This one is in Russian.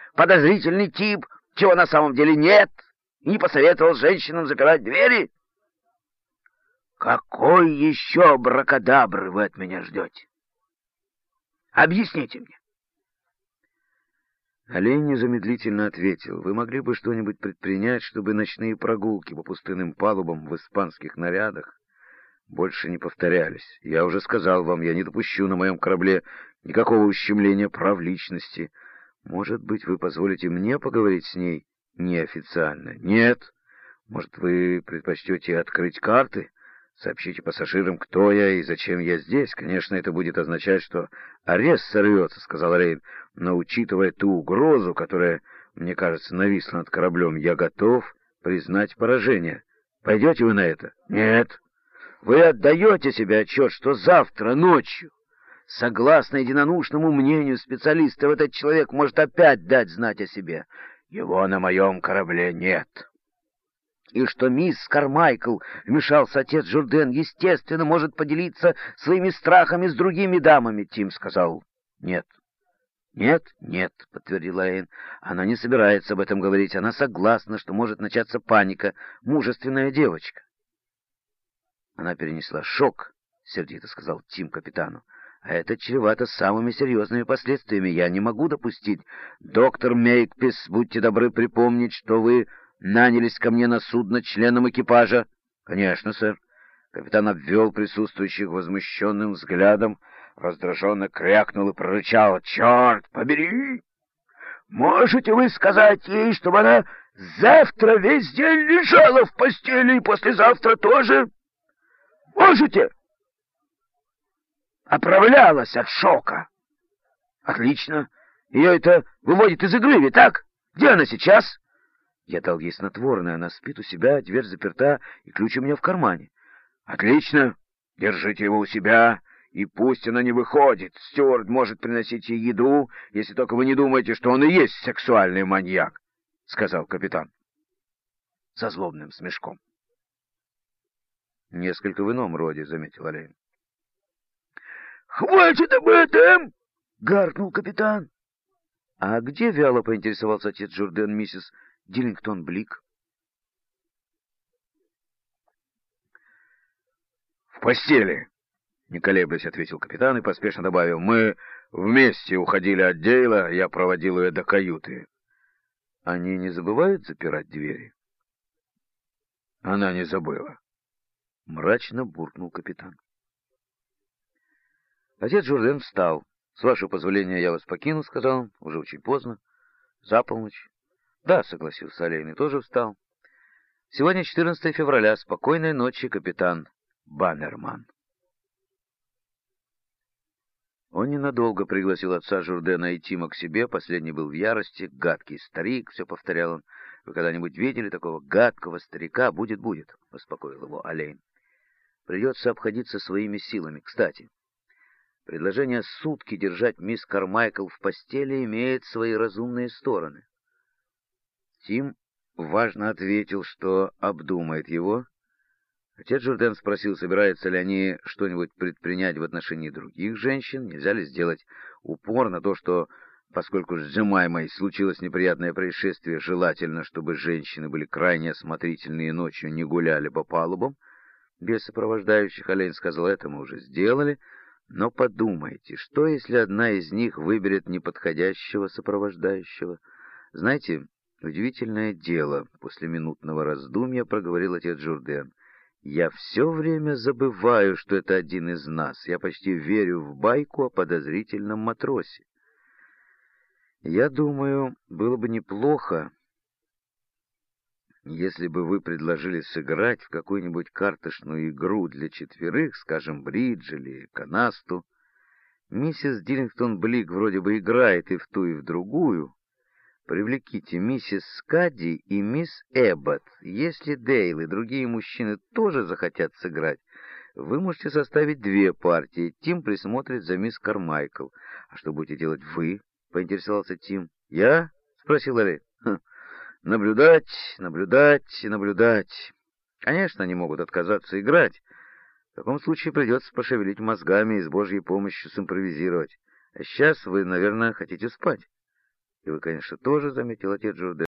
подозрительный тип, чего на самом деле нет, и не посоветовал женщинам запирать двери? Какой еще абракадабры вы от меня ждете? Объясните мне. Олень незамедлительно ответил: «Вы могли бы что-нибудь предпринять, чтобы ночные прогулки по пустынным палубам в испанских нарядах больше не повторялись. Я уже сказал вам, я не допущу на моем корабле никакого ущемления прав личности. Может быть, вы позволите мне поговорить с ней неофициально? Нет? Может, вы предпочтете открыть карты? Сообщите пассажирам, кто я и зачем я здесь. Конечно, это будет означать, что арест сорвется, — сказал Рейн, — но, учитывая ту угрозу, которая, мне кажется, нависла над кораблем, я готов признать поражение. Пойдете вы на это? Нет. Вы отдаете себе отчет, что завтра ночью, согласно единодушному мнению специалистов, этот человек может опять дать знать о себе. Его на моем корабле нет. И что мисс Кармайкл, вмешался отец Журден, естественно, может поделиться своими страхами с другими дамами, Тим сказал. Нет. «Нет, нет», — подтвердила Эйн. «Она не собирается об этом говорить. Она согласна, что может начаться паника. Мужественная девочка». «Она перенесла шок», — сердито сказал Тим капитану. «А это чревато самыми серьезными последствиями. Я не могу допустить. Доктор Мейкпис, будьте добры припомнить, что вы нанялись ко мне на судно членом экипажа». «Конечно, сэр». Капитан обвел присутствующих возмущенным взглядом, раздраженно крякнул и прорычал: «Черт побери! Можете вы сказать ей, чтобы она завтра весь день лежала в постели и послезавтра тоже? Можете? Оправлялась от шока. Отлично. Ее это выводит из игры, ведь так? Где она сейчас?» «Я дал ей снотворное. Она спит у себя, дверь заперта и ключ у меня в кармане». «Отлично. Держите его у себя, и пусть она не выходит. Стюарт может приносить ей еду, если только вы не думаете, что он и есть сексуальный маньяк», — сказал капитан со злобным смешком. «Несколько в ином роде», — заметил Олень. «Хватит об этом!» — гаркнул капитан. «А где, — вяло поинтересовался отец Журден, — миссис Диллингтон Блик?» «В постели», — не колеблясь, ответил капитан и поспешно добавил: «Мы вместе уходили от Дейла, я проводил ее до каюты». «Они не забывают запирать двери?» «Она не забыла», — мрачно буркнул капитан. Отец Журден встал. «С вашего позволения я вас покину», — сказал он. «Уже очень поздно. За полночь». «Да», — согласился Олейный, тоже встал. «Сегодня 14 февраля. Спокойной ночи, капитан Баннерман». Он ненадолго пригласил отца Журдена и Тима к себе. Последний был в ярости. «Гадкий старик», — все повторял он. «Вы когда-нибудь видели такого гадкого старика?» «Будет, будет», — успокоил его Олейн. «Придется обходиться своими силами. Кстати, предложение сутки держать мисс Кармайкл в постели имеет свои разумные стороны». Тим важно ответил, что обдумает его. Отец Журден спросил, собираются ли они что-нибудь предпринять в отношении других женщин, нельзя ли сделать упор на то, что, поскольку с Джемаймой случилось неприятное происшествие, желательно, чтобы женщины были крайне осмотрительны и ночью не гуляли по палубам. Без сопровождающих, Олень сказал, это мы уже сделали, но подумайте, что если одна из них выберет неподходящего сопровождающего? Знаете, удивительное дело, после минутного раздумья проговорил отец Журден. Я все время забываю, что это один из нас. Я почти верю в байку о подозрительном матросе. Я думаю, было бы неплохо, если бы вы предложили сыграть в какую-нибудь карточную игру для четверых, скажем, бридж или канасту. Миссис Диллингтон Блик вроде бы играет и в ту, и в другую. Привлеките миссис Скадди и мисс Эббот. Если Дейл и другие мужчины тоже захотят сыграть, вы можете составить две партии. Тим присмотрит за мисс Кармайкл. А что будете делать вы? Поинтересовался Тим. Я? Спросил Олег. Наблюдать, наблюдать и наблюдать. Конечно, они могут отказаться играть. В таком случае придется пошевелить мозгами и с Божьей помощью симпровизировать. А сейчас вы, наверное, хотите спать. И вы, конечно, тоже, — заметил отец Журде,